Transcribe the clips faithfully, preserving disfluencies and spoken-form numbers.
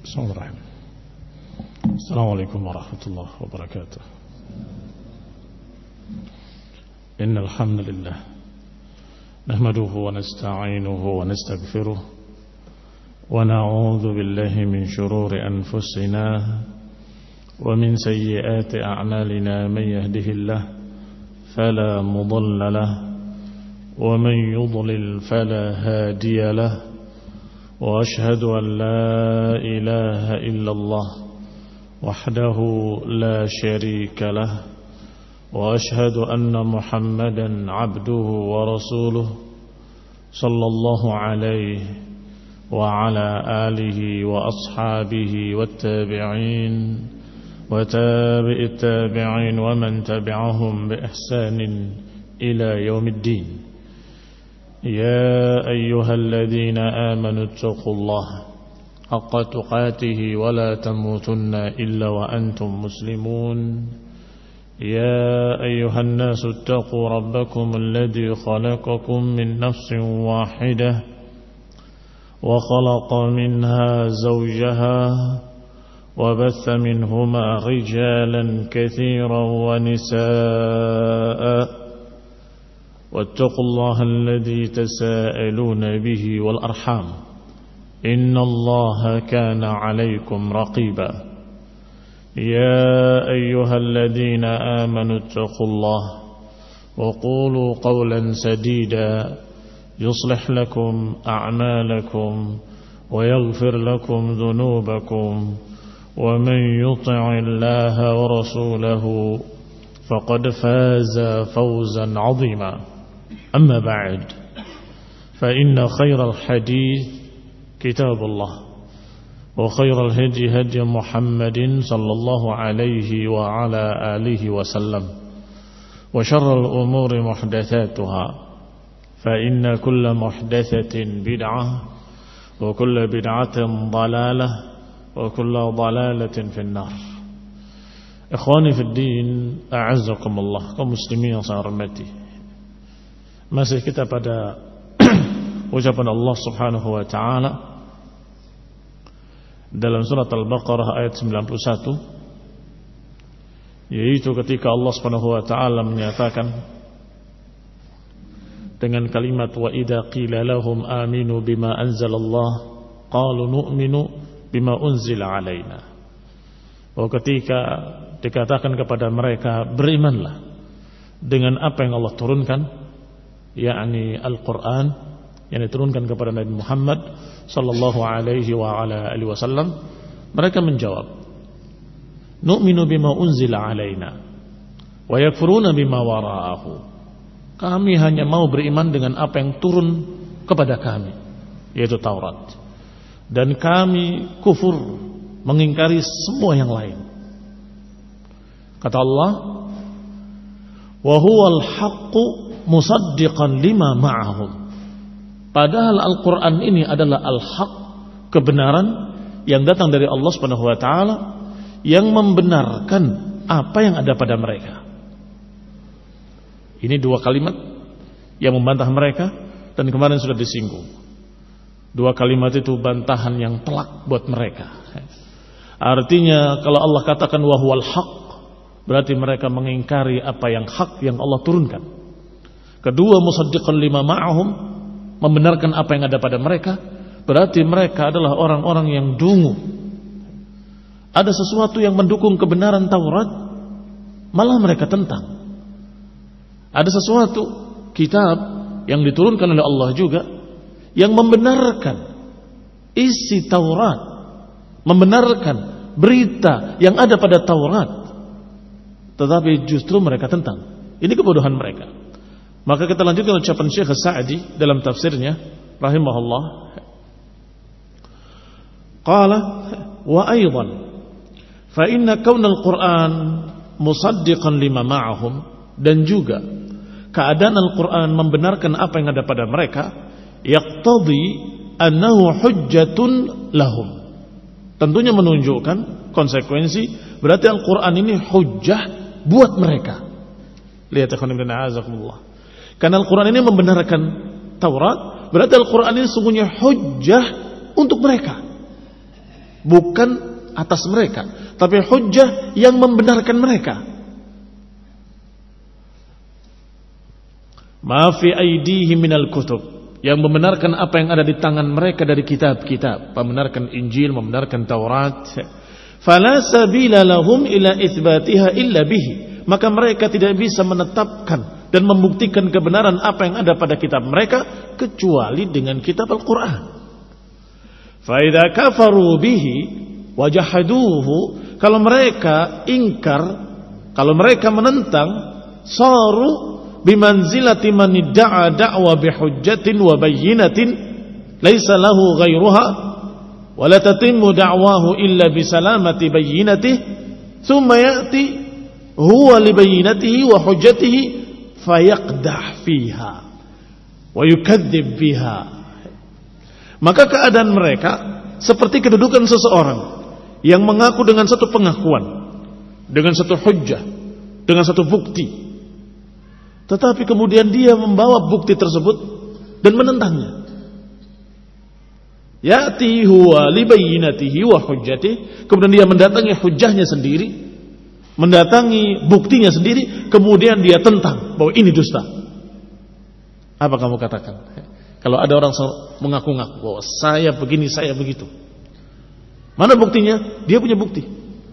Bismillahirrahmanirrahim. Assalamualaikum warahmatullahi wabarakatuh. Innal hamdalillah nahmaduhu wa nasta'inuhu wa nastaghfiruh wa na'udzu billahi min shururi anfusina wa min sayyiati a'malina man yahdihillahu fala mudilla lahu wa man yudlil fala hadiya lahu wa ashhadu an la ilaha illallah wahdahu la syarika lah wa ashhadu anna Muhammadan abduhu wa rasuluh sallallahu alaihi wa ala alihi wa ashabihi wattabi'in wa tabi'it tabi'in wa man tabi'ahum bi ihsanin ila yaumiddin. يا أيها الذين آمنوا اتقوا الله حق تقاته ولا تموتن إلا وأنتم مسلمون يا أيها الناس اتقوا ربكم الذي خلقكم من نفس واحدة وخلق منها زوجها وبث منهما رجالا كثيرا ونساء واتقوا الله الذي تساءلون به والأرحام إن الله كان عليكم رقيبا يا أيها الذين آمنوا اتقوا الله وقولوا قولا سديدا يصلح لكم أعمالكم ويغفر لكم ذنوبكم ومن يطع الله ورسوله فقد فاز فوزا عظيما. أما بعد فإن خير الحديث كتاب الله وخير الهدي هدي محمد صلى الله عليه وعلى آله وسلم وشر الأمور محدثاتها فإن كل محدثة بدعة وكل بدعة ضلالة وكل ضلالة في النار. Ikhwani fi din, a'azzakumullah, kaum muslimin yang saya hormati. Masih kita pada ucapan Allah Subhanahu wa taala dalam surat Al-Baqarah ayat sembilan puluh satu, yaitu ketika Allah Subhanahu wa taala menyatakan dengan kalimat wa idza qila lahum aminu bima anzalallah qalu nu'minu bima unzila alaina. Bahwa ketika dikatakan kepada mereka berimanlah dengan apa yang Allah turunkan, yakni Al-Quran yang diturunkan kepada Nabi Muhammad sallallahu alaihi wa ala alihi wasallam, mereka menjawab nu'minu bima unzila alaina wa yakfuruna bima wara'ahu. Kami hanya mau beriman dengan apa yang turun kepada kami, yaitu Taurat, dan kami kufur, mengingkari semua yang lain. Kata Allah, wa huwal haqqu musaddiqan lima ma'ahum. Padahal Al-Quran ini adalah al-haq, kebenaran yang datang dari Allah Subhanahu wa taala, yang membenarkan apa yang ada pada mereka. Ini dua kalimat yang membantah mereka, dan kemarin sudah disinggung. Dua kalimat itu bantahan yang telak buat mereka. Artinya kalau Allah katakan wa huwal haq, berarti mereka mengingkari apa yang hak yang Allah turunkan. Kedua, musaddiqan lima ma'ahum, membenarkan apa yang ada pada mereka, berarti mereka adalah orang-orang yang dungu. Ada sesuatu yang mendukung kebenaran Taurat, malah mereka tentang. Ada sesuatu kitab yang diturunkan oleh Allah juga yang membenarkan isi Taurat, membenarkan berita yang ada pada Taurat, tetapi justru mereka tentang. Ini kebodohan mereka. Maka kita lanjutkan ucapan Syekh As-Sa'di dalam tafsirnya rahimahullah. Qala wa aidan fa inna kaunal Qur'an musaddiqan lima ma'ahum, dan juga keadaan Al-Qur'an membenarkan apa yang ada pada mereka, yaqtadi annahu hujjatun lahum, tentunya menunjukkan konsekuensi, berarti Al-Qur'an ini hujjah buat mereka. Lihat ikhwan ibn a'azakumullah, karena Al-Quran ini membenarkan Taurat, berarti Al-Quran ini sungguhnya hujjah untuk mereka. bukan atas mereka, tapi hujjah yang membenarkan mereka. Ma fi aidihim minal kutub, yang membenarkan apa yang ada di tangan mereka dari kitab-kitab, membenarkan Injil, membenarkan Taurat. Fala sabila lahum ila itsbatiha illa bihi, maka mereka tidak bisa menetapkan dan membuktikan kebenaran apa yang ada pada kitab mereka kecuali dengan kitab Al-Quran. Fa idza kafaru bihi wajahaduhu, kalau mereka ingkar, kalau mereka menentang, saru bimanzilati man idda'a da'wa bihujjatin wa bayyinatin laisa lahu ghairuha wa la tatimmu da'wahu illa bisalamati bayyinatihi thumma ya'ti huwa li bayyinatihi wa hujjatihi fayaqdah fiha wa yukadzdzib biha. Maka keadaan mereka seperti kedudukan seseorang yang mengaku dengan satu pengakuan, dengan satu hujjah, dengan satu bukti, tetapi kemudian dia membawa bukti tersebut dan menentangnya. Ya'ti huwa li bayyinatihi wa hujjatihi, kemudian dia mendatangi hujjahnya sendiri, mendatangi buktinya sendiri, kemudian dia tentang bahwa ini dusta. Apa kamu katakan? Kalau ada orang mengaku-ngaku bahwa saya begini, saya begitu, mana buktinya? Dia punya bukti.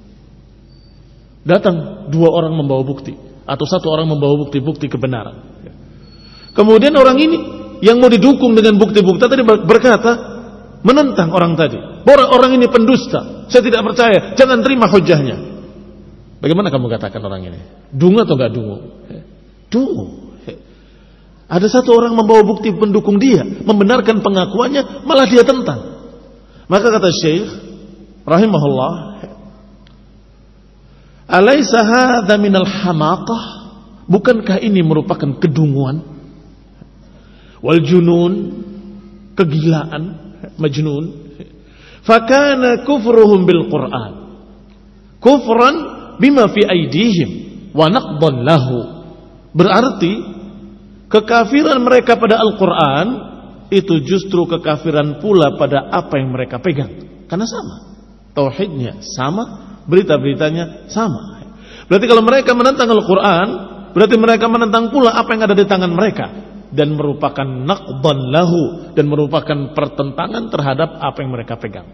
Datang dua orang membawa bukti, atau satu orang membawa bukti-bukti kebenaran. Kemudian orang ini yang mau didukung dengan bukti-bukti tadi berkata, menentang orang tadi, bahwa orang ini pendusta, saya tidak percaya, jangan terima hujahnya. Bagaimana kamu katakan orang ini? Dungu atau enggak dungu? Dungu. Ada satu orang membawa bukti pendukung dia, membenarkan pengakuannya, malah dia tentang. Maka kata Syekh rahimahullah, alaysa hadza minal hamaqah, bukankah ini merupakan kedunguan, wal junun, kegilaan, majnun. Fakana kufruhum bil Quran kufran bima fi aidihim wa naqdan lahu, berarti kekafiran mereka pada Al-Quran itu justru kekafiran pula pada apa yang mereka pegang, karena sama tauhidnya, sama berita-beritanya sama. Berarti kalau mereka menentang Al-Quran, berarti mereka menentang pula apa yang ada di tangan mereka, dan merupakan naqdan lahu, dan merupakan pertentangan terhadap apa yang mereka pegang.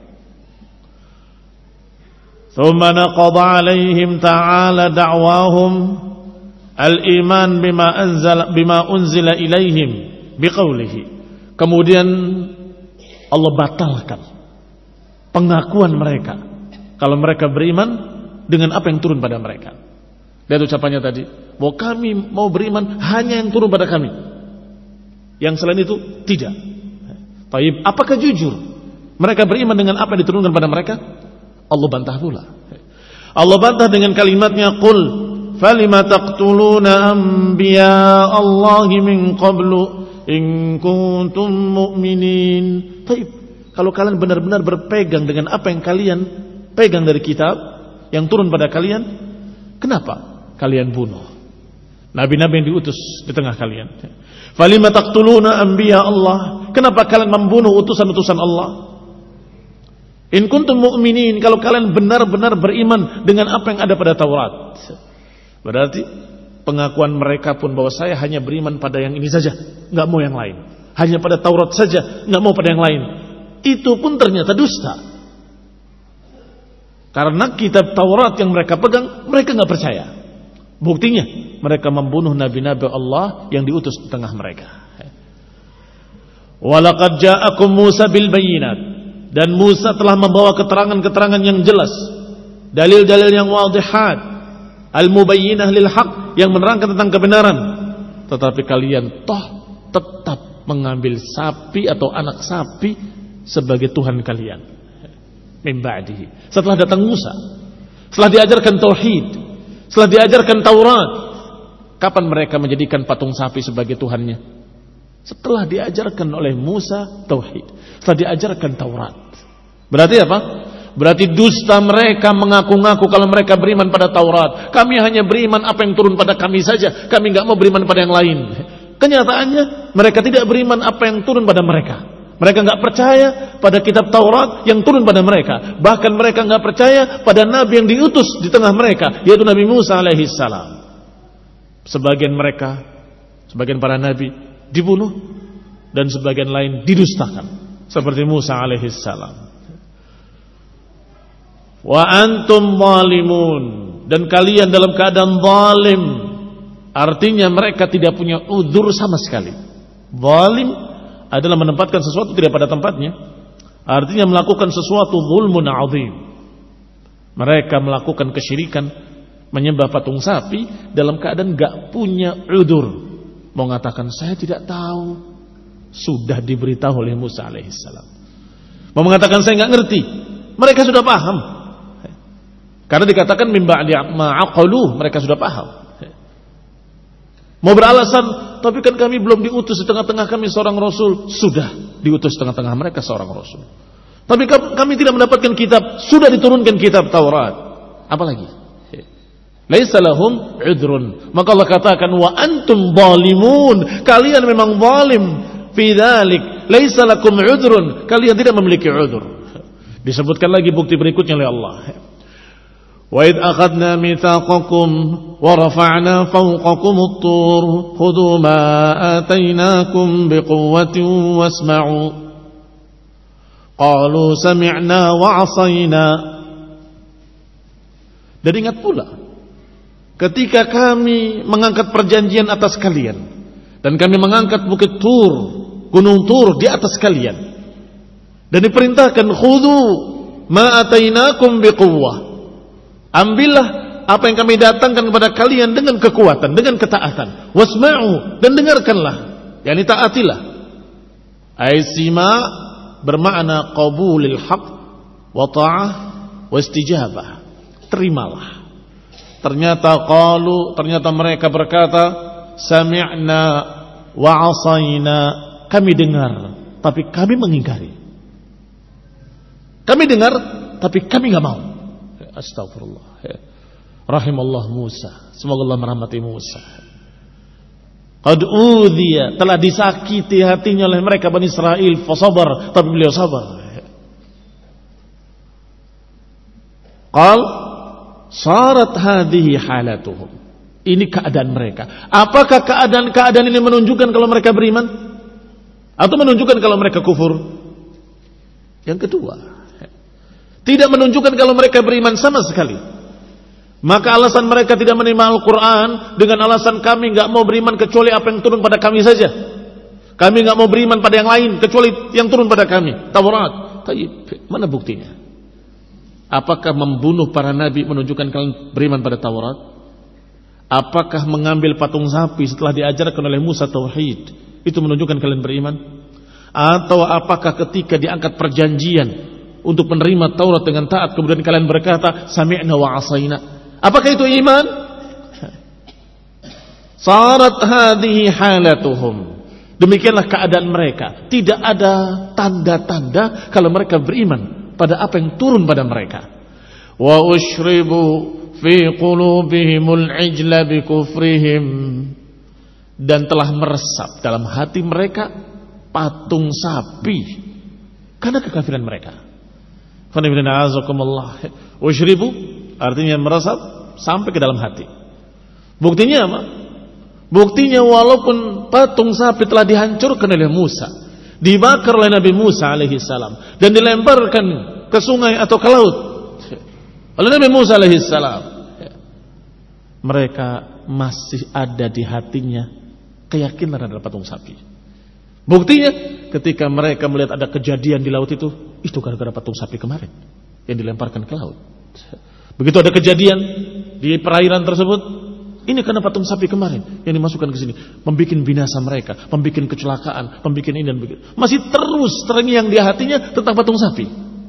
Thumma naqada alaihim ta'ala da'wahum al-iman bima anzala bima unzila ilaihim biqaulihi. Kemudian Allah batalkan pengakuan mereka kalau mereka beriman dengan apa yang turun pada mereka. Lihat ucapannya tadi, bahwa kami mau beriman hanya yang turun pada kami, yang selain itu tidak. Taib, apakah jujur mereka beriman dengan apa yang diturunkan pada mereka? Allah bantah pula. Allah bantah dengan kalimatnya, qul falima taqtuluna anbiya Allahi min qablu in kuntum mu'minin. Taib, kalau kalian benar-benar berpegang dengan apa yang kalian pegang dari kitab yang turun pada kalian, kenapa kalian bunuh nabi-nabi yang diutus di tengah kalian? Falima taqtuluna anbiya Allah, kenapa kalian membunuh utusan-utusan Allah? In kuntum mu'minin, kalau kalian benar-benar beriman dengan apa yang ada pada Taurat. Berarti pengakuan mereka pun bahwa saya hanya beriman pada yang ini saja, nggak mau yang lain. Hanya pada Taurat saja, nggak mau pada yang lain. Itu pun ternyata dusta. Karena kitab Taurat yang mereka pegang, mereka nggak percaya. Buktinya, mereka membunuh nabi-nabi Allah yang diutus di tengah mereka. Walaqad ja'akum Musa bil bayyinat, dan Musa telah membawa keterangan-keterangan yang jelas, dalil-dalil yang wadihat, al-mubayyinah lil haq, yang menerangkan tentang kebenaran. Tetapi kalian toh tetap mengambil sapi atau anak sapi sebagai Tuhan kalian. Min ba'dihi, setelah datang Musa, setelah diajarkan tauhid, setelah diajarkan Taurat, kapan mereka menjadikan patung sapi sebagai Tuhannya? Setelah diajarkan oleh Musa tauhid, setelah diajarkan Taurat. Berarti apa? Berarti dusta mereka mengaku-ngaku kalau mereka beriman pada Taurat. Kami hanya beriman apa yang turun pada kami saja, kami enggak mau beriman pada yang lain. Kenyataannya mereka tidak beriman apa yang turun pada mereka. Mereka nggak percaya pada kitab Taurat yang turun pada mereka. Bahkan mereka nggak percaya pada nabi yang diutus di tengah mereka, yaitu Nabi Musa alaihissalam. Sebagian mereka, sebagian para nabi dibunuh dan sebagian lain didustakan, seperti Musa alaihissalam. Wa antum zalimun, dan kalian dalam keadaan zalim. Artinya mereka tidak punya udzur sama sekali. Zalim adalah menempatkan sesuatu tidak pada tempatnya. Artinya melakukan sesuatu zulmun azim. Mereka melakukan kesyirikan, menyembah patung sapi dalam keadaan gak punya udzur. Mau mengatakan saya tidak tahu, sudah diberitahu oleh Musa alaihissalam. Mau mengatakan saya gak ngerti, mereka sudah paham. Karena dikatakan min ba'di ma aqaluh, mereka sudah paham. Mau beralasan, tapi kan kami belum diutus di tengah-tengah kami seorang rasul. Sudah diutus di tengah-tengah mereka seorang rasul. Tapi kami tidak mendapatkan kitab, sudah diturunkan kitab Taurat. Apalagi? Laisa lahum udhrun. Maka Allah katakan wa antum zalimun. Kalian memang zalim fi dzalik. Laisa lakum udhrun. Kalian tidak memiliki udhur. Disebutkan lagi bukti berikutnya oleh Allah. Wa id akhadna mitsaqakum wa rafa'na fawqakum at-tur khudhu ma atainakum biquwwatin wasma'u qalu sami'na wa 'asayna. Dan ingat pula ketika kami mengangkat perjanjian atas kalian dan kami mengangkat bukit Tur, gunung Tur di atas kalian, dan diperintahkan khudhu ma atainakum biquwwah, ambillah apa yang kami datangkan kepada kalian dengan kekuatan, dengan ketaatan. Wasma'u, dan dengarkanlah, yakni taatilah. Aisima bermakna qabulil haq wa ta'ah wa istijabah. Terimalah. Ternyata qalu, ternyata mereka berkata sami'na wa 'asayna, kami dengar tapi kami mengingkari. Kami dengar tapi kami enggak mau. Astagfirullah. Rahimallah Musa. Semoga Allah merahmati Musa. Qad udhiya, telah disakiti hatinya oleh mereka Bani Israel, fasabar, tapi beliau sabar. Qal sarat hadhihi halatuhum. Ini keadaan mereka. Apakah keadaan-keadaan ini menunjukkan kalau mereka beriman atau menunjukkan kalau mereka kufur? Yang kedua, tidak menunjukkan kalau mereka beriman sama sekali. Maka alasan mereka tidak menerima Al-Quran dengan alasan kami gak mau beriman kecuali apa yang turun pada kami saja. Kami gak mau beriman pada yang lain kecuali yang turun pada kami, Taurat. Mana buktinya? Apakah membunuh para nabi menunjukkan kalian beriman pada Taurat? Apakah mengambil patung sapi setelah diajarkan oleh Musa Tauhid itu menunjukkan kalian beriman? Atau apakah ketika diangkat perjanjian untuk menerima Taurat dengan taat kemudian kalian berkata sami'na wa 'asayna, apakah itu iman? Sarat hadhihi halatuhum. Demikianlah keadaan mereka. Tidak ada tanda-tanda kalau mereka beriman pada apa yang turun pada mereka. Wa ushribu fi qulubihimul ijla bi kufrihim, dan telah meresap dalam hati mereka patung sapi karena kekafiran mereka. Ushribu artinya meresap sampai ke dalam hati. Buktinya apa? Buktinya walaupun patung sapi telah dihancurkan oleh Musa, dibakar oleh Nabi Musa alaihissalam, dan dilemparkan ke sungai atau ke laut oleh Nabi Musa alaihissalam, mereka masih ada di hatinya keyakinan terhadap patung sapi. Buktinya ketika mereka melihat ada kejadian di laut itu, itu gara-gara patung sapi kemarin yang dilemparkan ke laut. Begitu ada kejadian di perairan tersebut, ini karena patung sapi kemarin yang dimasukkan ke sini, membuat binasa mereka, membuat kecelakaan, membuat ini dan begitu. Masih terus terngiang di hatinya tentang patung sapi.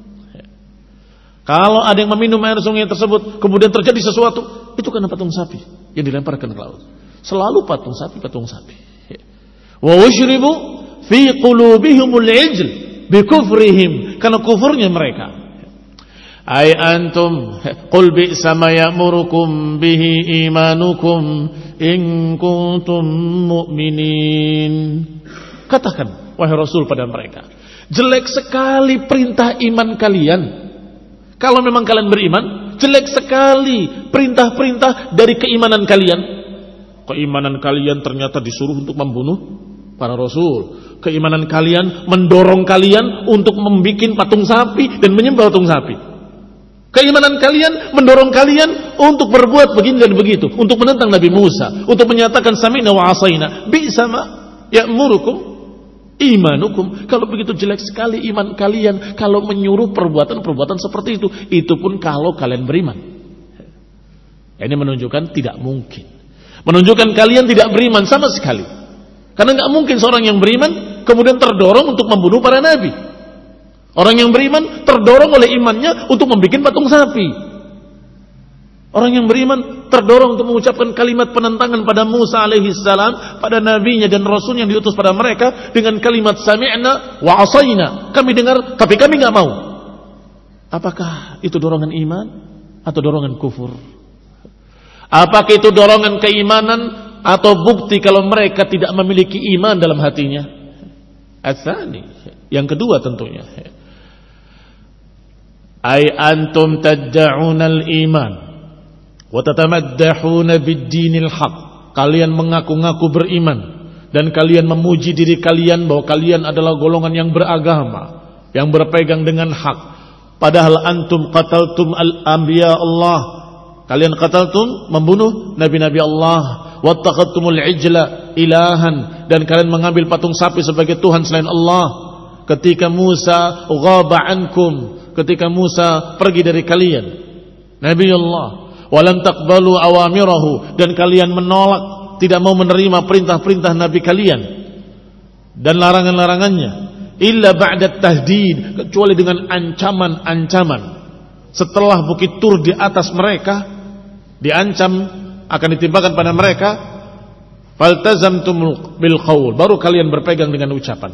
Kalau ada yang meminum air sungai tersebut, kemudian terjadi sesuatu, itu karena patung sapi yang dilemparkan ke laut. Selalu patung sapi, patung sapi. Wa ushribu fi qulubihimul ijl bi kufrihim, karena kufurnya mereka. Ay antum qul bi'sa ma ya'murukum bihi imanukum in kuntum mu'minin. Katakan wahai Rasul pada mereka, Jelek sekali perintah iman kalian. Kalau memang kalian beriman, jelek sekali perintah-perintah dari keimanan kalian. Keimanan kalian ternyata disuruh untuk membunuh para rasul. Keimanan kalian mendorong kalian untuk membuat patung sapi dan menyembah patung sapi. Keimanan kalian mendorong kalian untuk berbuat begini dan begitu, untuk menentang Nabi Musa, untuk menyatakan sami'na wa asaina. Bi'sa ma ya'murukum imanukum. Kalau begitu jelek sekali iman kalian kalau menyuruh perbuatan-perbuatan seperti itu. Itu pun kalau kalian beriman. Ini menunjukkan tidak mungkin. Menunjukkan kalian tidak beriman sama sekali. Karena enggak mungkin seorang yang beriman kemudian terdorong untuk membunuh para nabi. Orang yang beriman terdorong oleh imannya untuk membuat patung sapi. Orang yang beriman terdorong untuk mengucapkan kalimat penentangan pada Musa alaihi salam, pada nabinya dan rasul yang diutus pada mereka dengan kalimat sami'na wa asaina. Kami dengar tapi kami enggak mau. Apakah itu dorongan iman atau dorongan kufur? Apakah itu dorongan keimanan atau bukti kalau mereka tidak memiliki iman dalam hatinya? Atsani, yang kedua tentunya. Ay antum tad'una al-iman wa tatamaddahuna bid-dinil haq. Kalian mengaku-ngaku beriman dan kalian memuji diri kalian bahwa kalian adalah golongan yang beragama, yang berpegang dengan hak. Padahal antum qataltum al-anbiya Allah. Kalian qataltum, membunuh nabi-nabi Allah. Wattakhadtumul ijla ilahan, dan kalian mengambil patung sapi sebagai Tuhan selain Allah. Ketika Musa ghaba ankum, ketika Musa pergi dari kalian, Nabi Allah, walam taqbalu awamirahu, dan kalian menolak, tidak mau menerima perintah-perintah Nabi kalian dan larangan-larangannya, illa ba'da tahdid, kecuali dengan ancaman-ancaman. Setelah bukit Tur di atas mereka diancam akan ditimpakan pada mereka, faltazamtum bil qaul, baru kalian berpegang dengan ucapan.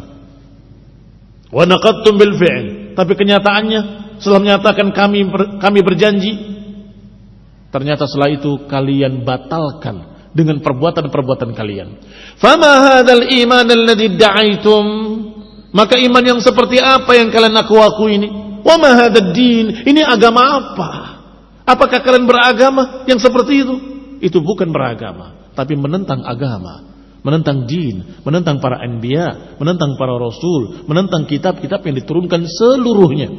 Wa naqadtum bil fi'l, tapi kenyataannya setelah menyatakan kami ber, kami berjanji, ternyata setelah itu kalian batalkan dengan perbuatan-perbuatan kalian. Fama hadzal iman alladzi da'aitum, maka iman yang seperti apa yang kalian aku-aku ini? Wa ma hadzal din, ini agama apa? Apakah kalian beragama yang seperti itu? Itu bukan beragama, tapi menentang agama, menentang din, menentang para anbiya, menentang para rasul, menentang kitab-kitab yang diturunkan seluruhnya.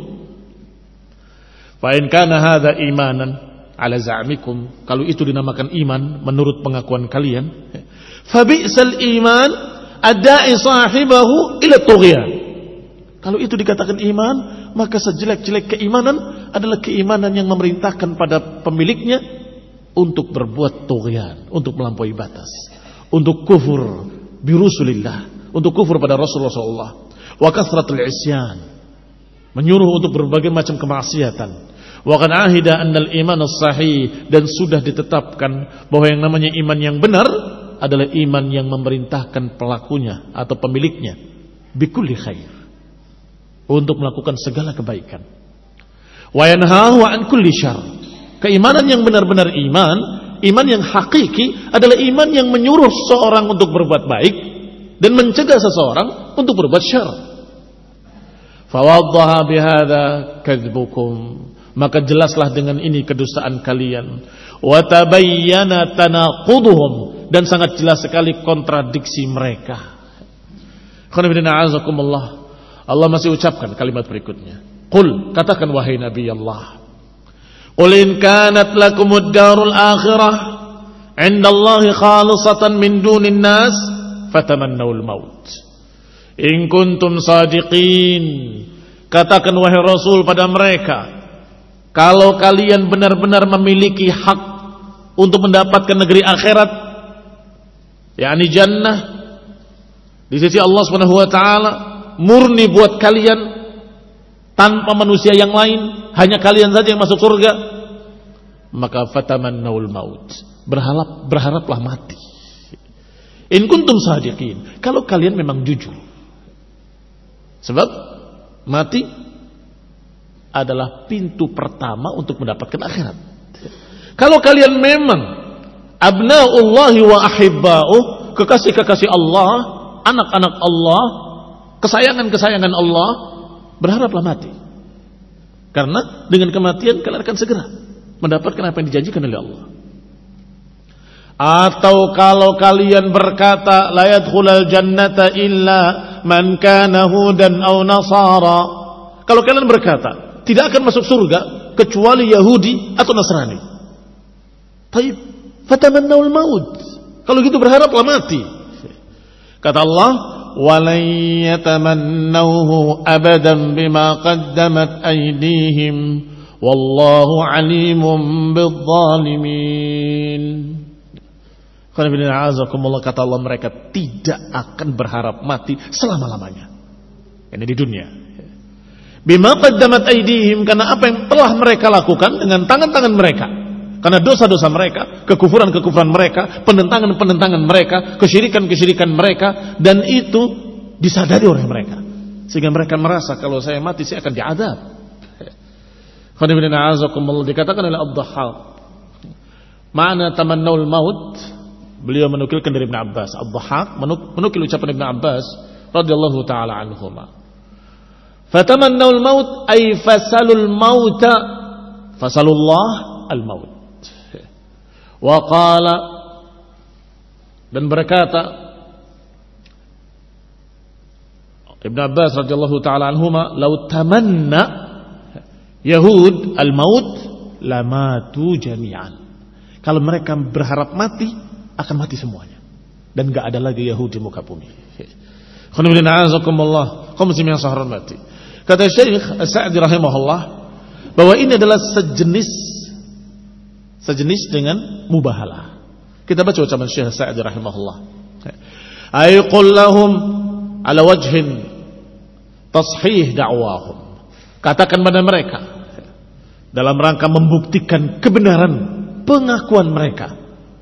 Fa in kana hadza imanan ala za'mikum, kalau itu dinamakan iman menurut pengakuan kalian, fa bi'sal iman adda'i sahibahu ila tughyan. Kalau itu dikatakan iman, maka sejelek-jelek keimanan adalah keimanan yang memerintahkan pada pemiliknya untuk berbuat tughyan, untuk melampaui batas, untuk kufur bi rusulillah, untuk kufur pada Rasulullah shallallahu alaihi wasallam, wa kasratul isyan, menyuruh untuk berbagai macam kemaksiatan. Wa qad ahida annal iman as-sahih, dan sudah ditetapkan bahwa yang namanya iman yang benar adalah iman yang memerintahkan pelakunya atau pemiliknya bikulli khair, untuk melakukan segala kebaikan. Wa yanhahu an kulli syarr. Keimanan yang benar-benar iman, iman yang hakiki adalah iman yang menyuruh seseorang untuk berbuat baik dan mencegah seseorang untuk berbuat syarr. Fawaddaha bihadza kadzbukum, maka jelaslah dengan ini kedustaan kalian. Wa tabayyana tanaquduhum, dan sangat jelas sekali kontradiksi mereka. Allah masih ucapkan kalimat berikutnya. Qul, katakan wahai Nabi Allah, qul in kanat lakumud darul akhirah 'indallahi khalisatan min dunin nas fatamannawul maut in kuntum sadiqin. Katakan wahai Rasul pada mereka, kalau kalian benar-benar memiliki hak untuk mendapatkan negeri akhirat, yakni jannah di sisi Allah Subhanahu wa taala, murni buat kalian tanpa manusia yang lain, hanya kalian saja yang masuk surga, maka fatamannawul maut, berharap berharaplah mati. In kuntum sadiqin, kalau kalian memang jujur. Sebab mati adalah pintu pertama untuk mendapatkan akhirat. Kalau kalian memang abnaullahi wa ahibba'uh, kekasih-kekasih Allah, anak-anak Allah, kesayangan-kesayangan Allah, berharaplah mati. Karena dengan kematian kalian akan segera mendapatkan apa yang dijanjikan oleh Allah. Atau kalau kalian berkata la yadkhulul jannata illa man kana hudan aw nasara, kalau kalian berkata tidak akan masuk surga kecuali Yahudi atau Nasrani. Taib, fatamannaul maut. Kalau gitu berharaplah mati. Kata Allah, walan yatamannawhu abadan bima qaddamat aydihim wallahu alimun bidzalimin. Kata Allah, mereka tidak akan berharap mati selama-lamanya. Ini di dunia. Bima qaddamat aydihim, karena apa yang telah mereka lakukan dengan tangan-tangan mereka. Karena dosa-dosa mereka, kekufuran-kekufuran mereka, penentangan-penentangan mereka, kesyirikan-kesyirikan mereka, dan itu disadari oleh mereka. Sehingga mereka merasa kalau saya mati saya akan diadab. Dikatakan oleh Ad-Dhahhak, ma'na tamannaul maut, beliau menukilkan dari Ibn Abbas. Ad-Dhahhak menukil ucapan Ibn Abbas radhiyallahu taala anhuma. Fatamannaul maut ay fasalul mauta, fasalullah al-maut. Wa qala, dan berkata Ibn Abbas radhiyallahu taala anhuma, "Lau tamanna Yahud al-maut lamatu jami'an." Kalau mereka berharap mati, akan mati semuanya dan enggak ada lagi Yahudi di muka bumi. Kata Syekh As-Sa'di rahimahullah bahwa ini adalah sejenis sejenis dengan mubahalah. Kita baca ucapan Syekh As-Sa'di rahimahullah. Ay qul lahum ala wajhin tashih da'wahum. Katakan pada mereka dalam rangka membuktikan kebenaran pengakuan mereka.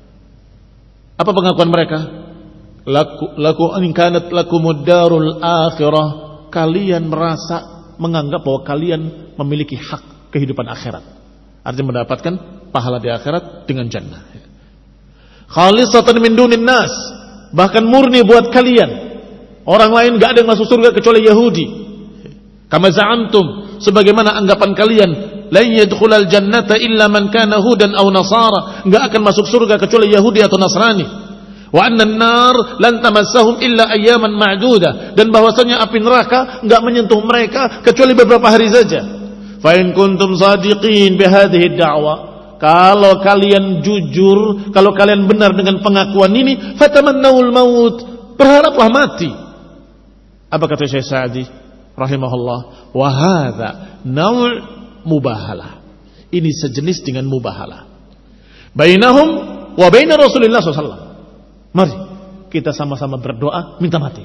Apa pengakuan mereka? Laku laku in kanat lakumud darul akhirah, kalian merasa menganggap bahwa kalian memiliki hak kehidupan akhirat. Artinya mendapatkan pahala di akhirat dengan jannah. Khalisatan min dunin nas, bahkan murni buat kalian. Orang lain enggak ada yang masuk surga kecuali Yahudi. Kama za'amtum, sebagaimana anggapan kalian, la yadkhulul jannata illa man kana hudan aw nasara, enggak akan masuk surga kecuali Yahudi atau Nasrani. Wa annan nar lan tamassahum illa ayyaman ma'dudah, dan bahwasanya api neraka enggak menyentuh mereka kecuali beberapa hari saja. Fa in kuntum shadiqin bi hadhihi ad-da'wa, kalau kalian jujur, kalau kalian benar dengan pengakuan ini, fatamannawul maut, berharaplah mati. Apa kata Syekh Sa'di rahimahullah? Wa hadza naw' mubahalah. Ini sejenis dengan mubahalah bainahum wa baina Rasulullah sallallahu alaihi wasallam. Mari kita sama-sama berdoa minta mati.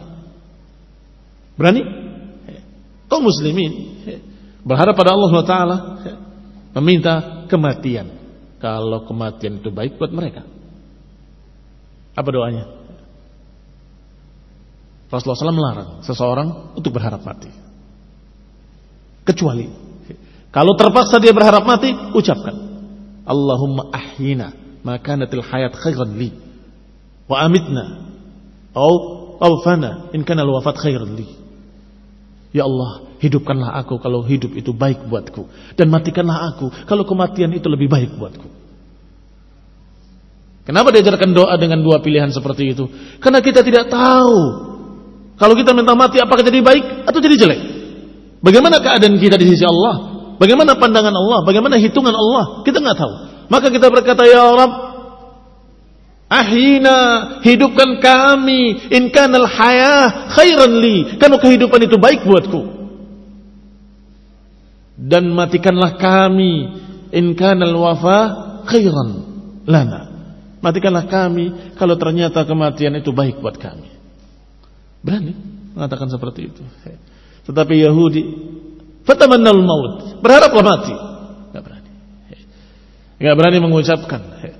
Berani? Kaum muslimin berharap pada Allah subhanahu wa taala, meminta kematian. Kalau kematian itu baik buat mereka. Apa doanya? Rasulullah shallallahu alaihi wasallam melarang seseorang untuk berharap mati. Kecuali kalau terpaksa dia berharap mati, ucapkan Allahumma ahyina ma kanatil hayat khairan li wa amitna au awfana in kana al-wafat khairan li. Ya Allah, hidupkanlah aku kalau hidup itu baik buatku, dan matikanlah aku kalau kematian itu lebih baik buatku. Kenapa diajarkan doa dengan dua pilihan seperti itu? Karena kita tidak tahu kalau kita minta mati apakah jadi baik atau jadi jelek. Bagaimana keadaan kita di sisi Allah? Bagaimana pandangan Allah? Bagaimana hitungan Allah? Kita nggak tahu. Maka kita berkata, ya Rabb, ahyina, hidupkan kami, in kanal hayah khairan li, kalau kehidupan itu baik buatku, dan matikanlah kami, in kanal wafa khairan lana, matikanlah kami kalau ternyata kematian itu baik buat kami. Berani mengatakan seperti itu. Tetapi Yahudi fatamannal maut, berharaplah mati, enggak berani. Enggak berani mengucapkan.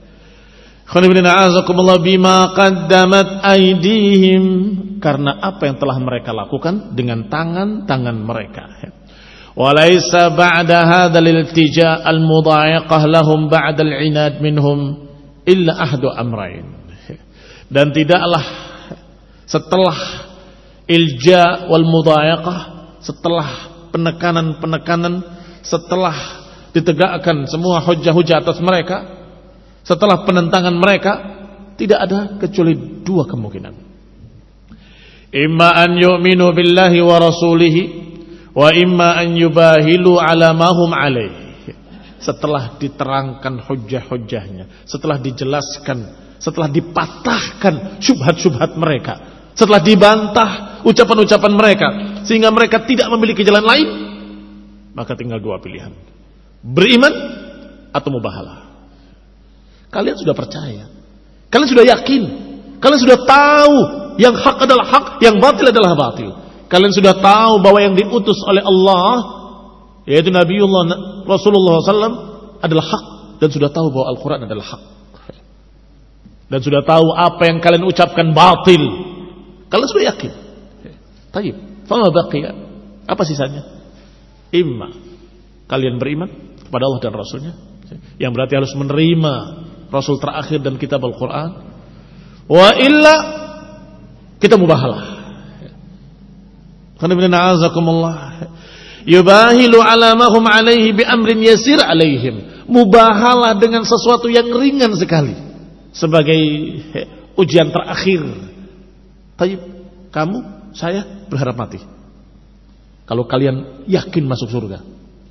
Bima qaddamat aydihim, karena apa yang telah mereka lakukan dengan tangan-tangan mereka. Walaysa ba'da hadzal iltija' al-mudha'iqah lahum ba'da al-'inad minhum illa ahdu amrayn. Dan tidaklah setelah ilja wal mudha'iqah, setelah penekanan-penekanan setelah ditegakkan semua hujah-hujah atas mereka, setelah penentangan mereka, tidak ada kecuali dua kemungkinan. Imma an yu'minu billahi wa rasulihi wa imma an yubahilu ala ma hum alaih. Setelah diterangkan hujah-hujahnya, setelah dijelaskan, setelah dipatahkan syubhat-syubhat mereka, setelah dibantah ucapan-ucapan mereka, sehingga mereka tidak memiliki jalan lain, maka tinggal dua pilihan: beriman atau mubahalah. Kalian sudah percaya, kalian sudah yakin, kalian sudah tahu yang hak adalah hak, yang batil adalah batil. Kalian sudah tahu bahwa yang diutus oleh Allah, yaitu Nabiullah Rasulullah shallallahu alaihi wasallam, adalah hak, dan sudah tahu bahwa Al-Quran adalah hak, dan sudah tahu apa yang kalian ucapkan batil. Kalian sudah yakin. Tayyib, fama baqiya, apa sisanya? Imma kalian beriman kepada Allah dan Rasulnya, yang berarti harus menerima Rasul terakhir dan kitab Al-Quran. Wa illa kita mubahalah. Yubahilu ala ma hum alaihi bi amrin yasir alaihim. Mubahalah dengan sesuatu yang ringan sekali, sebagai ujian terakhir. Tayyib, kamu, saya berharap mati kalau kalian yakin masuk surga.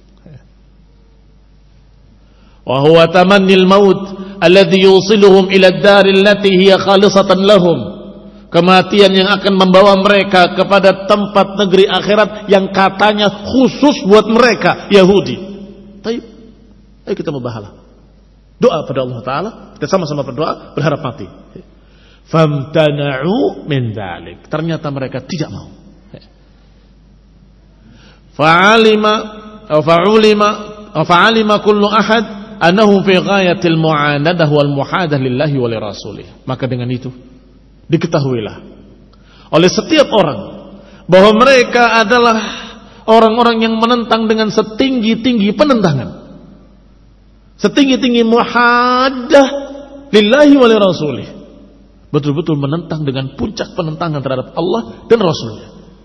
Wa huwa tamannil maut alladhi yusiluhum ila ad-dar allati hiya khalisatan lahum. Kematian yang akan membawa mereka kepada tempat negeri akhirat yang katanya khusus buat mereka Yahudi. Taib, ayo kita mubahalah. Doa pada Allah Ta'ala, kita sama-sama berdoa, berharap mati. Famtana'u min dhalik. Ternyata mereka tidak mau. Fa'alima fa'ulima fa'alima kullu ahad annahu fi ghayatil mu'anadah wal muhadah lillahi wa li rasulih. Maka dengan itu diketahuilah oleh setiap orang bahwa mereka adalah orang-orang yang menentang dengan setinggi-tinggi penentangan, setinggi-tinggi muhaddah lillahi wa li rasulih, betul-betul menentang dengan puncak penentangan terhadap Allah dan Rasulnya.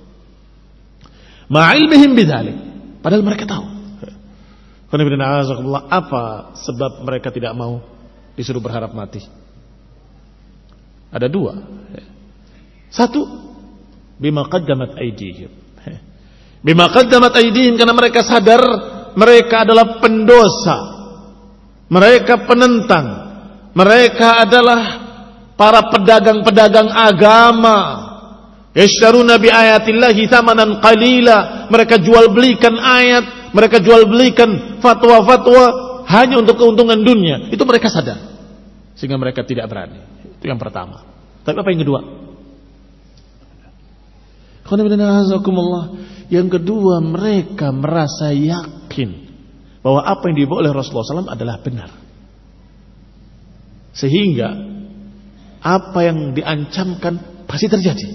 Ma'ilmihim bidzalik, padahal mereka tahu. Apa sebab mereka tidak mau disuruh berharap mati? Ada dua. Satu, bima qaddamat aydihim. Bima qaddamat aydihim, karena mereka sadar mereka adalah pendosa, mereka penentang, mereka adalah para pedagang-pedagang agama. Yashtaruna bi ayatillahi thamanan qalila. Mereka jual belikan ayat, mereka jual belikan fatwa-fatwa hanya untuk keuntungan dunia. Itu mereka sadar, sehingga mereka tidak berani. Itu yang pertama. Tapi apa yang kedua? Yang kedua, mereka merasa yakin bahwa apa yang dibawa oleh Rasulullah shallallahu alaihi wasallam adalah benar, sehingga apa yang diancamkan pasti terjadi.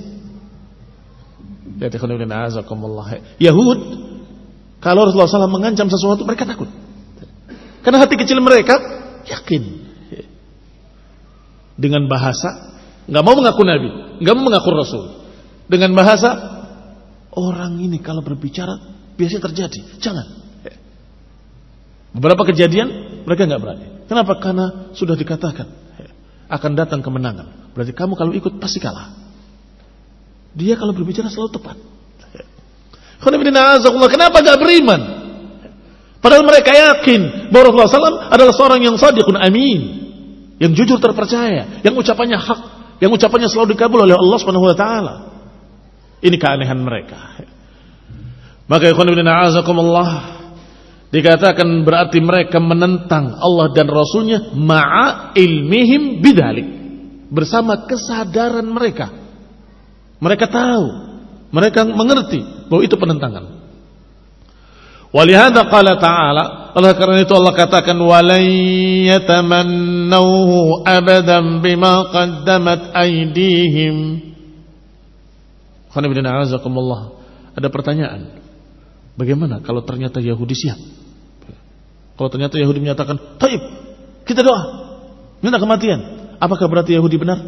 Yahud, kalau Rasulullah shallallahu alaihi wasallam mengancam sesuatu, mereka takut, karena hati kecil mereka yakin. Dengan bahasa, nggak mau mengaku Nabi, nggak mau mengaku Rasul. Dengan bahasa, orang ini kalau berbicara biasanya terjadi, jangan. Beberapa kejadian mereka nggak berani. Kenapa? Karena sudah dikatakan akan datang kemenangan. Berarti kamu kalau ikut pasti kalah. Dia kalau berbicara selalu tepat. Kenapa nggak beriman? Padahal mereka yakin bahwa Rasulullah shallallahu alaihi wasallam adalah seorang yang shadiqun amin, yang jujur terpercaya, yang ucapannya hak, yang ucapannya selalu dikabul oleh Allah Subhanahu wa taala. Ini keanehan mereka. Maka ikhwan fillah a'azakumullah, dikatakan berarti mereka menentang Allah dan Rasulnya ma'a ilmihim bidzalik, bersama kesadaran mereka. Mereka tahu, mereka mengerti bahwa itu penentangan. Walihada qala ta'ala, oleh karena itu Allah katakan walan yatamannawhu abadan bima qaddamat aydihim. Khonibina azakumullah. Ada pertanyaan, bagaimana kalau ternyata Yahudi siap? Kalau ternyata Yahudi menyatakan taib, kita doa minta kematian, apakah berarti Yahudi benar?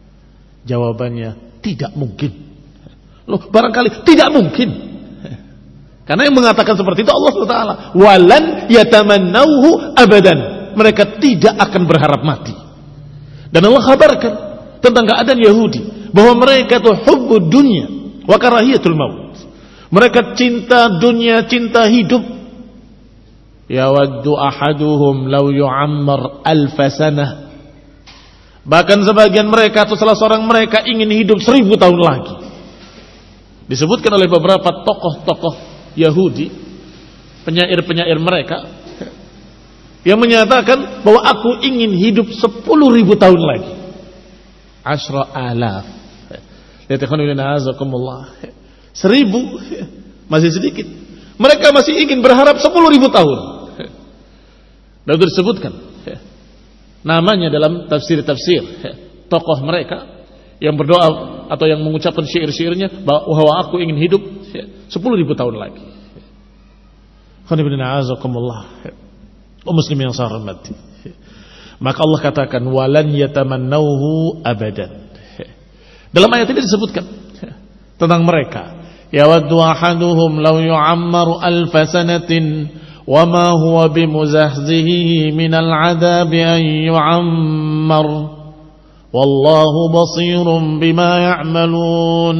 Jawabannya tidak mungkin. Loh, barangkali tidak mungkin. Karena yang mengatakan seperti itu Allah subhanahu wa taala. Walan yatamannauhu abadan. Mereka tidak akan berharap mati. Dan Allah kabarkan tentang keadaan Yahudi bahwa mereka itu hubbud dunya wa karahiyatul maut. Mereka cinta dunia, cinta hidup. Yawaddu ahaduhum law yu'ammar alf sanah. Bahkan sebagian mereka atau salah seorang mereka ingin hidup seribu tahun lagi. Disebutkan oleh beberapa tokoh-tokoh Yahudi, penyair-penyair mereka yang menyatakan bahwa aku ingin hidup sepuluh ribu tahun lagi. Ashra alaf. Seribu masih sedikit. Mereka masih ingin berharap sepuluh ribu tahun. Dan itu disebutkan namanya dalam tafsir-tafsir tokoh mereka yang berdoa atau yang mengucapkan syair-syairnya bahwa aku ingin hidup sepuluh ribu tahun lagi. O muslim yang saya hormati, maka Allah katakan walan yatamannauhu abadan. Dalam ayat ini disebutkan tentang mereka, yawaddu ahaduhum law yu'ammaru alf sanatin wama huwa bimuzahzihi minal adabi an yu'ammar wallahu basirun bima ya'malun.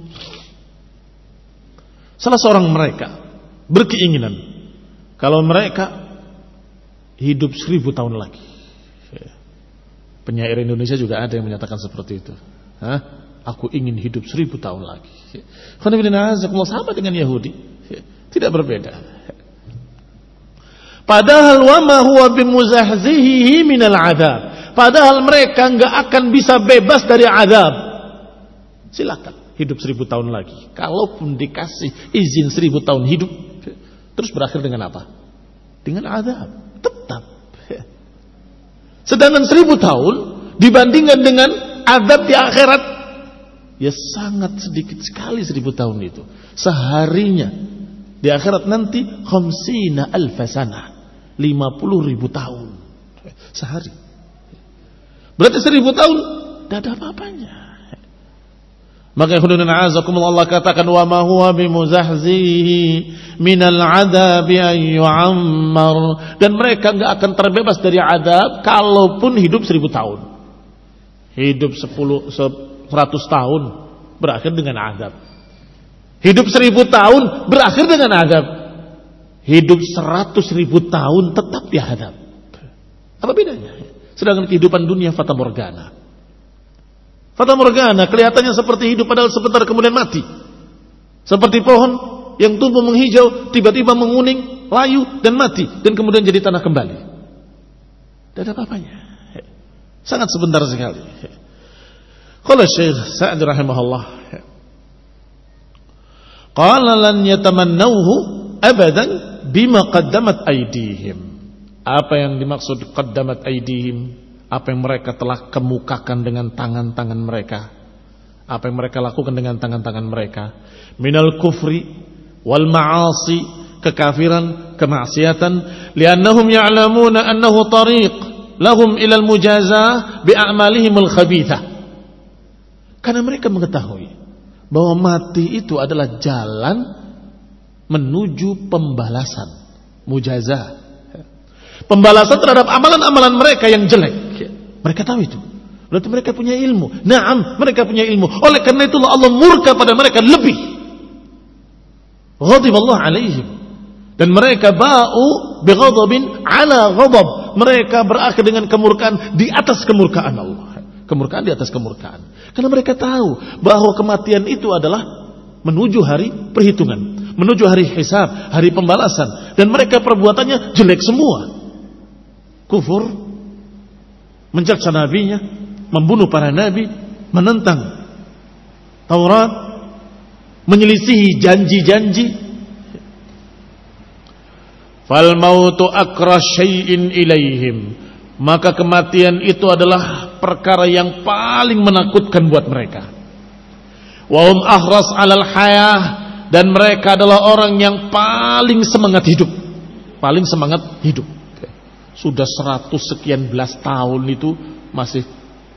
Salah seorang mereka berkeinginan kalau mereka hidup seribu tahun lagi. Penyair Indonesia juga ada yang menyatakan seperti itu. Hah? Aku ingin hidup seribu tahun lagi. Sama dengan Yahudi, tidak berbeda. Padahal wa ma huwa bimuzahzihi minal adab. Padahal mereka enggak akan bisa bebas dari azab. Silakan hidup seribu tahun lagi. Kalaupun dikasih izin seribu tahun hidup, terus berakhir dengan apa? Dengan azab. Tetap. Sedangkan seribu tahun dibandingkan dengan azab di akhirat, ya sangat sedikit sekali seribu tahun itu. Seharinya di akhirat nanti khamsina alfa sanah, lima puluh ribu tahun sehari. Berarti seribu tahun tidak ada apa-apanya. Maka khudunana azakumullah, Allah katakan wa ma huwa bimuzahzihi minal adabi an yu'ammar, dan mereka enggak akan terbebas dari adab kalaupun hidup seribu tahun. Hidup sepuluh seratus tahun berakhir dengan adab. Hidup seribu tahun berakhir dengan adab. Hidup seratus ribu tahun tetap diadab. Apa bedanya? Sedangkan kehidupan dunia fata morgana. Fata morgana kelihatannya seperti hidup padahal sebentar kemudian mati. Seperti pohon yang tumbuh menghijau tiba-tiba menguning, layu dan mati dan kemudian jadi tanah kembali. Tidak ada apa-apanya. Sangat sebentar sekali. Qala Syekh Sa'd rahimahullah, qala lan yatamannawhu abadan bima qaddamat aydihim. Apa yang dimaksud qaddamat aydihim? Apa yang mereka telah kemukakan dengan tangan-tangan mereka? Apa yang mereka lakukan dengan tangan-tangan mereka? Minal kufri wal ma'asi, kekafiran, kemaksiatan, li'annahum ya'lamuna annahu tariq lahum ilal mujazah bi'amalihimul khabithah. Karena mereka mengetahui bahwa mati itu adalah jalan menuju pembalasan, mujazah, pembalasan terhadap amalan-amalan mereka yang jelek. Mereka tahu itu. Berarti mereka punya ilmu. Naam, mereka punya ilmu. Oleh karena itulah Allah murka pada mereka lebih. Ghadiballahu alaihim. Dan mereka ba'u bighadabin ala ghadab. Mereka berakhir dengan kemurkaan di atas kemurkaan Allah. Kemurkaan di atas kemurkaan. Karena mereka tahu bahwa kematian itu adalah menuju hari perhitungan, menuju hari hisab, hari pembalasan. Dan mereka perbuatannya jelek semua. Kufur, mencerca nabinya, membunuh para nabi, menentang Taurat, menyelisihi janji-janji. Fal mautu akra syai'in ilaihim. Maka kematian itu adalah perkara yang paling menakutkan buat mereka. Wa hum ahras 'alal hayah, dan mereka adalah orang yang paling semangat hidup. Paling semangat hidup. Sudah seratus sekian belas tahun itu masih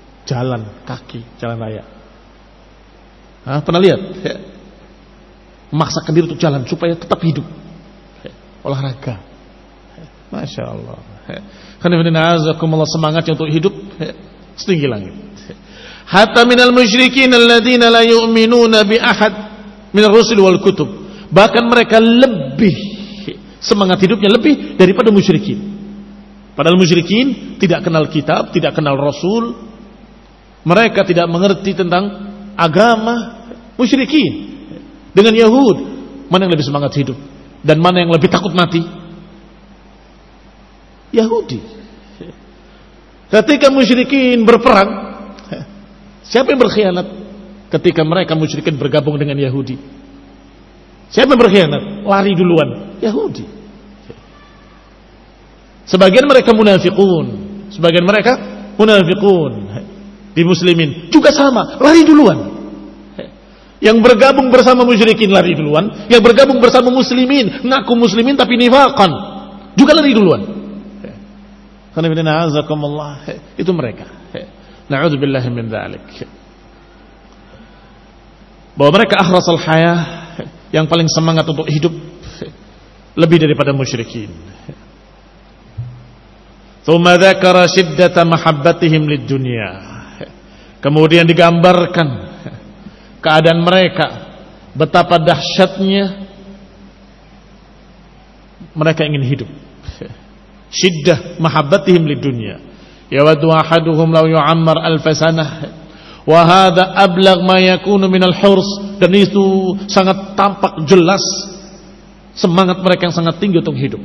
jalan kaki, jalan raya. Hah, pernah lihat? memaksakan diri untuk jalan supaya tetap hidup. Olahraga. Masya Allah. Khairuddin semangatnya untuk hidup setinggi langit. Hatta minal musyrikin alladziina la yu'minuna bi ahad min ar-rusul wal kutub. Bahkan mereka lebih semangat hidupnya lebih daripada musyrikin. Padahal musyrikin tidak kenal kitab, tidak kenal rasul. Mereka tidak mengerti tentang agama. Musyrikin dengan Yahud, mana yang lebih semangat hidup dan mana yang lebih takut mati? Yahudi. Ketika musyrikin berperang, siapa yang berkhianat? Ketika mereka musyrikin bergabung dengan Yahudi, siapa yang berkhianat? Lari duluan, Yahudi. Sebagian mereka munafiqun, sebagian mereka munafiqun di muslimin juga sama, lari duluan. Yang bergabung bersama musyrikin lari duluan, yang bergabung bersama muslimin ngaku muslimin tapi nifaqan juga lari duluan. Itu mereka. Na'udzubillahi min dzalik. Bahwa mereka akhrasul hayah, yang paling semangat untuk hidup lebih daripada musyrikin. Tsumma dzakara shiddata mahabbatihim lid-dunya. Kemudian digambarkan keadaan mereka, betapa dahsyatnya mereka ingin hidup. Syiddah mahabbatihim lidunya. Yawaddu ahaduhum law yu'ammar alf sanah wa hadha ablagh ma yakunu min al-hurs. Dan itu sangat tampak jelas semangat mereka yang sangat tinggi untuk hidup.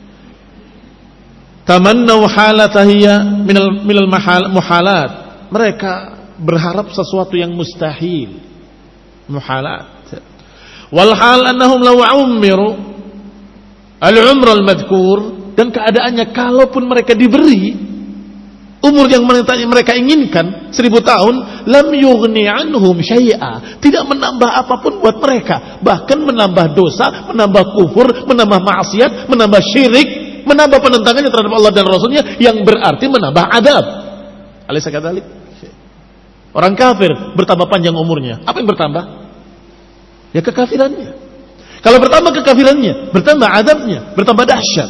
Tamannaw halatahiyya min al-muhalat. Mereka berharap sesuatu yang mustahil. Muhalat. Walhal annahum law ummiru al-umr al-madhkur, dan keadaannya kalaupun mereka diberi umur yang mereka inginkan seribu tahun, lam yughni anhum syai'a, tidak menambah apapun buat mereka, bahkan menambah dosa, menambah kufur, menambah maksiat, menambah syirik, menambah penentangannya terhadap Allah dan Rasulnya, yang berarti menambah adab. Alaysa kadzalik? Orang kafir bertambah panjang umurnya, apa yang bertambah? Ya kekafirannya. Kalau bertambah kekafirannya, bertambah adabnya, bertambah dahsyat.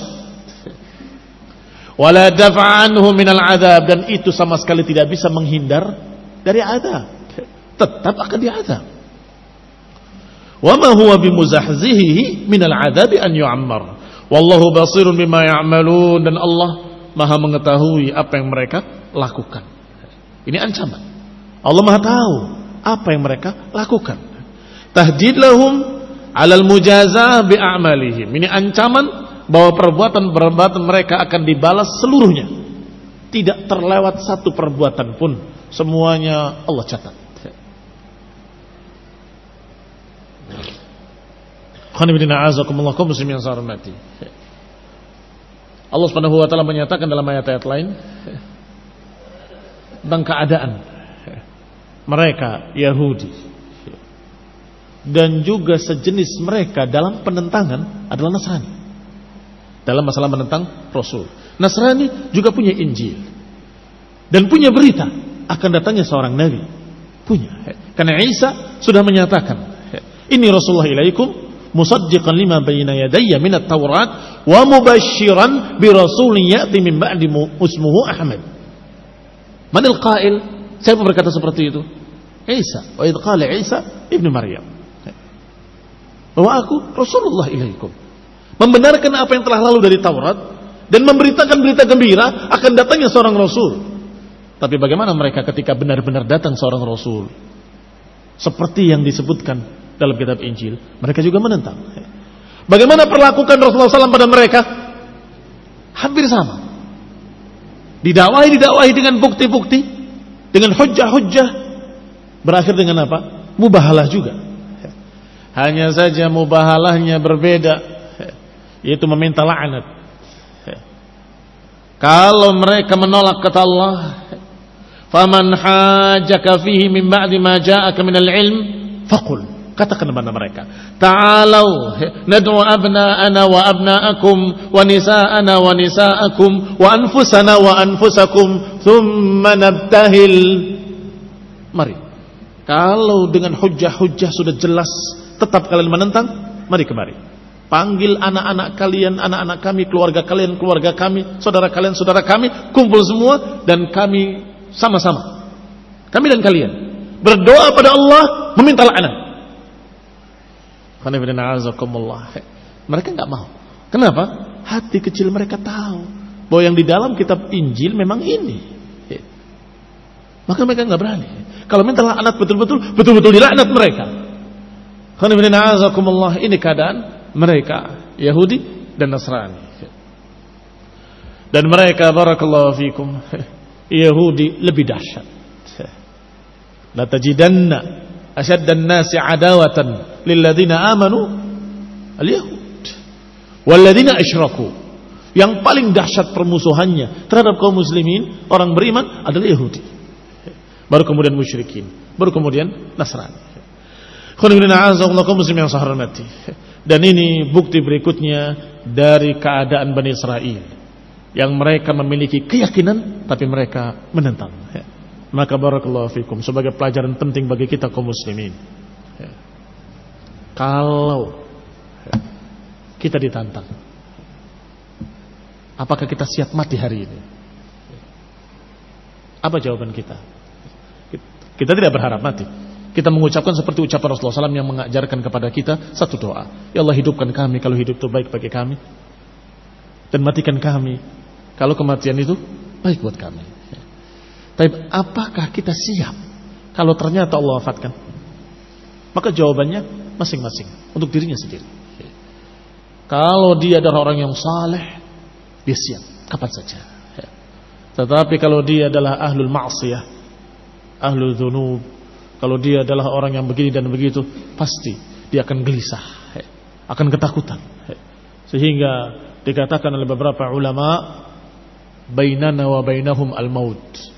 Wala dafa'anhu minal adab, dan itu sama sekali tidak bisa menghindar dari adab. Tetap akan diadab. Wa ma huwa bimuzahzihi minal adabi an yu'ammar. Wallahu basirun bima ya'malun, dan Allah Maha mengetahui apa yang mereka lakukan. Ini ancaman. Allah Maha tahu apa yang mereka lakukan. Tahdid lahum 'alal mujazah bi a'malihim. Ini ancaman bahwa perbuatan-perbuatan mereka akan dibalas seluruhnya. Tidak terlewat satu perbuatan pun, semuanya Allah catat. Allah Subhanahu wa taala menyatakan dalam ayat-ayat lain tentang keadaan mereka Yahudi dan juga sejenis mereka dalam penentangan adalah Nasrani. Dalam masalah menentang Rasul, Nasrani juga punya Injil dan punya berita akan datangnya seorang Nabi. Punya, karena Isa sudah menyatakan, "Inni Rasulullah ilaikum musaddiqan lima bayna yadayya minat Taurat wa mubasysyiran bi rasulin ya'ti min ba'di ismuhu Ahmad." Manil qail? Siapa berkata seperti itu? Isa. Wa idh qala Isa ibnu Maryam, bahwa aku Rasulullah ilaikum, membenarkan apa yang telah lalu dari Taurat dan memberitakan berita gembira akan datangnya seorang Rasul. Tapi bagaimana mereka ketika benar-benar datang seorang Rasul seperti yang disebutkan dalam kitab Injil? Mereka juga menentang. Bagaimana perlakukan Rasulullah shallallahu alaihi wasallam pada mereka? Hampir sama. Didakwahi, didakwahi dengan bukti-bukti, dengan hujjah-hujjah. Berakhir dengan apa? Mubahalah juga. Hanya saja mubahalahnya berbeda, yaitu meminta laknat. Kalau mereka menolak kata Allah, faman hajjaka fihi min ba'di ma ja'aka minal ilm faqul, katakan kepada mereka, ta'alau nad'u abna'ana wa abna'akum wa nisa'ana wa nisa'akum wa anfusana wa anfusakum thumma nabtahil. Mari, kalau dengan hujjah-hujjah sudah jelas tetap kalian menentang, mari kemari. Panggil anak-anak kalian, anak-anak kami, keluarga kalian, keluarga kami, saudara kalian, saudara kami, kumpul semua dan kami sama-sama. Kami dan kalian berdoa pada Allah meminta laknat. Mereka enggak mau. Kenapa? Hati kecil mereka tahu bahwa yang di dalam kitab Injil memang ini. Maka mereka enggak berani. Kalau minta laknat betul-betul, betul-betul dilaknat mereka. Ini keadaan mereka Yahudi dan Nasrani. Dan mereka barakallahu fikum Yahudi lebih dahsyat. La tajidanna ashaddan nasi adawatan lil ladzina amanu al-yahud wal ladzina asyraku. Yang paling dahsyat permusuhannya terhadap kaum muslimin, orang beriman adalah Yahudi. Baru kemudian musyrikin, baru kemudian Nasrani. Kaum muslimin yang saya hormati. Dan ini bukti berikutnya dari keadaan Bani Israel yang mereka memiliki keyakinan tapi mereka menentang. Maka barakallahu fikum, sebagai pelajaran penting bagi kita kaum muslimin, kalau kita ditantang, apakah kita siap mati hari ini? Apa jawaban kita? Kita tidak berharap mati. Kita mengucapkan seperti ucapan Rasulullah shallallahu alaihi wasallam yang mengajarkan kepada kita satu doa. Ya Allah, hidupkan kami kalau hidup itu baik bagi kami, dan matikan kami kalau kematian itu baik buat kami. Tapi apakah kita siap kalau ternyata Allah wafatkan? Maka jawabannya masing-masing untuk dirinya sendiri. Kalau dia adalah orang yang saleh, dia siap kapan saja. Tetapi kalau dia adalah ahlul ma'siyah, ahlul dzunub, kalau dia adalah orang yang begini dan begitu, pasti dia akan gelisah, akan ketakutan. Sehingga dikatakan oleh beberapa ulama, bainana wa bainahum al-maut.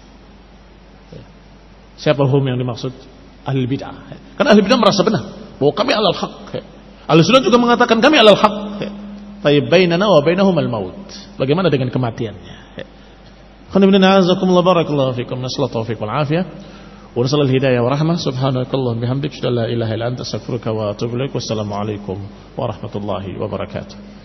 Siapa hum yang dimaksud? Ahli bid'ah. Karena ahli bid'ah merasa benar bahwa kami alal haq. Ahli sunnah juga mengatakan kami alal haq. Tapi bainana wa bainahum al-maut. Bagaimana dengan kematiannya? Alhamdulillah, jazakumullah barakallahu fikum, nasallahu taufiq wal afiyah. Wa nasallahu hidayah wa rahmah. Subhanakallahumma bihamdik, la ilaha illa anta, astaghfiruka wa atubu ilaik. Wassalamu alaikum warahmatullahi wabarakatuh.